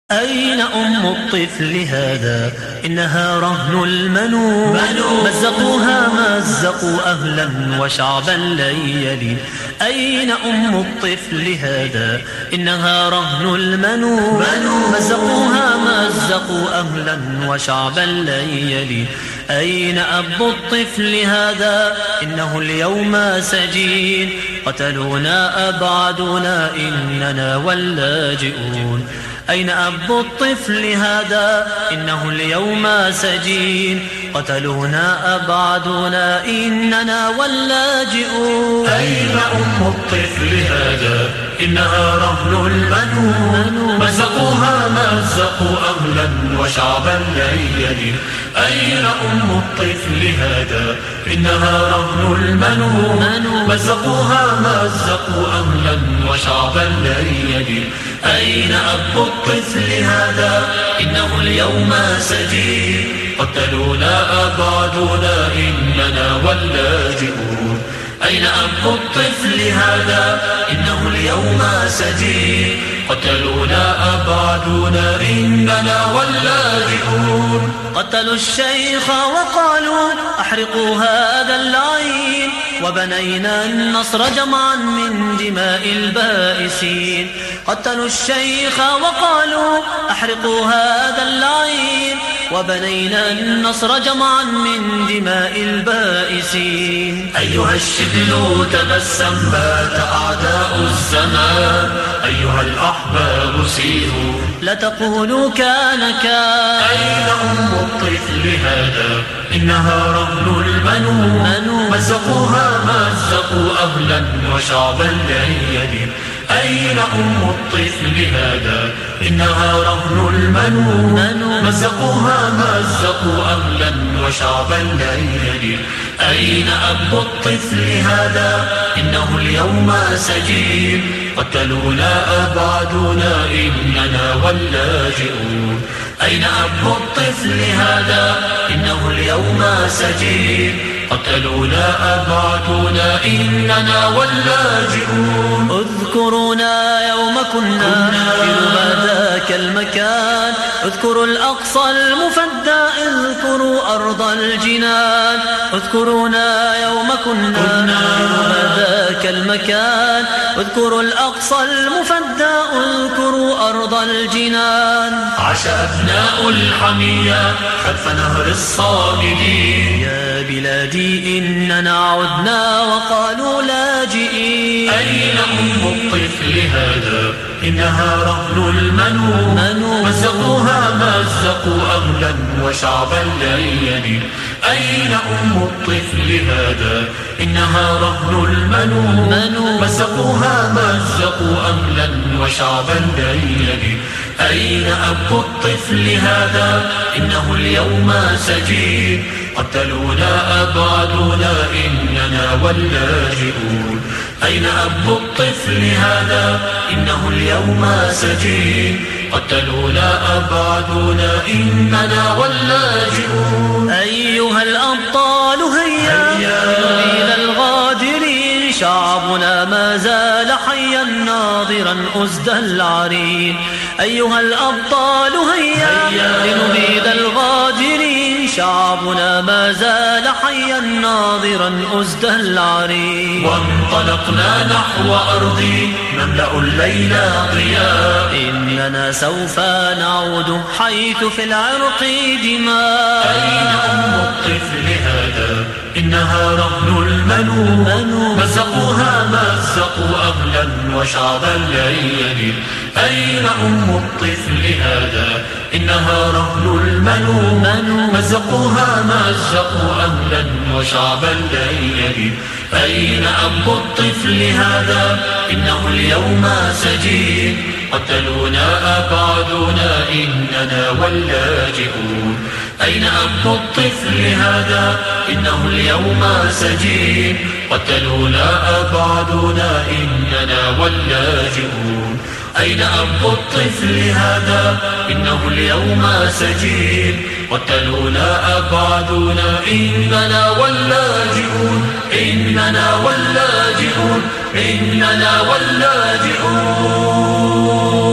أين أم الطفل هذا؟ إنها رهن المنون، مزقوها مزقوا أهلا وشعبا ليلي. أين أم الطفل هذا؟ إنها رهن المنون، مزقوها مزقوا أهلا وشعبا ليلي. أين أب الطفل هذا؟ إنه اليوم سجين، قتلونا أبعدونا إننا واللاجئون. أين أب الطفل هذا؟ إنه اليوم سجين، قتلونا أبعدونا إننا واللاجئون. أين أم الطفل هذا؟ إنها رهن المنون، مزقوها مزقوا أهلا وشعبا ليلي. أين أم الطفل هذا؟ إنها رهن المنون، مزقوها مزقوا أهلا وشعبا ليلي. أين أب الطفل هذا؟ إنه اليوم سجين، قتلونا أبعدونا إننا واللاجئون. أين أب الطفل هذا؟ إنه اليوم سجين، قتلونا أبعدونا إننا واللاجئون. قتلوا الشيخ وقالوا أحرقوا هذا اللعين، وبنينا النصر جمعا من دماء البائسين. قتلوا الشيخ وقالوا أحرقوا هذا اللعين، وبنينا النصر جمعا من دماء البائسين. أيها الشبل تبسم، بات أعداء الزمان. أيها الأحباب سيروا، لا تقولوا كان. أين أم الطفل هذا؟ إنها رهن المنون، مزقوها مزقوا أهلا وشعبا ليلي. أين أم الطفل هذا؟ إنها رهن المنون، مزقوها مزقوا أهلا وشعبا ليلي. أين أب الطفل هذا؟ إنه اليوم سجين، قتلونا أبعدونا إننا واللاجئون. أين أب الطفل هذا؟ إنه اليوم سجين، قتلونا أبعدونا إننا واللاجئون. اذكرونا يوم كنا في ذاك المكان، اذكروا الأقصى المفدى، اذكروا أرض الجنان. اذكرونا يوم كنا في ذاك المكان، اذكروا الأقصى المفدى، اذكروا أرض الجنان. عاش أبناء الحمية خلف نهر الصامدين. يا بلادي إننا عدنا وقالوا لاجئين. أين أم الطفل هذا؟ إنها رهن المنون، مزقوها مزقوا أهلا وشعبا ليلي. أين أم الطفل هذا؟ إنها رهن المنون، مزقوها مزقوا أهلا وشعبا ليلي. أين أب الطفل هذا؟ إنه اليوم سجين، قتلونا أبعدونا إننا واللاجئون. أين أب الطفل هذا؟ إنه اليوم سجين، قتلونا أبعدونا إننا واللاجئون. أيها الأبطال هيا إلى الغادرين، شعبنا ما زال حيا ناظرا أسد العرين. أيها الأبطال هيا لنبيد الغادرين، شعبنا ما زال حيا ناظرا أسد العرين. وانطلقنا نحو أرض نملأ الليل ضياء، إننا سوف نعود حيث في العرق دماء. أين أم الطفل هذا؟ إنها رهن المنون، مزقوها مزقوا أهلا وشعبا ليلي. أين أم الطفل هذا؟ إنها رهن المنون، مزقوها مزقوا أهلا وشعبا ليلي. أين أب الطفل هذا؟ إنه اليوم سجين، قتلونا أبعدونا إننا واللاجئون. أين أب الطفل هذا؟ إنه اليوم سجين، قتلونا أبعدونا إننا واللاجئون. أين أب الطفل هذا؟ إنه اليوم سجين، قتلونا أبعدونا إننا واللاجئون. إننا واللاجئون، إننا واللاجئون.